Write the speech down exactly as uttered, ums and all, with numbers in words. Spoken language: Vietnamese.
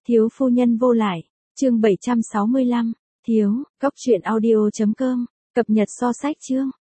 Thiếu phu nhân vô lại, chương bảy trăm sáu mươi lăm, thiếu, góc truyện audio chấm com, cập nhật so sách chương.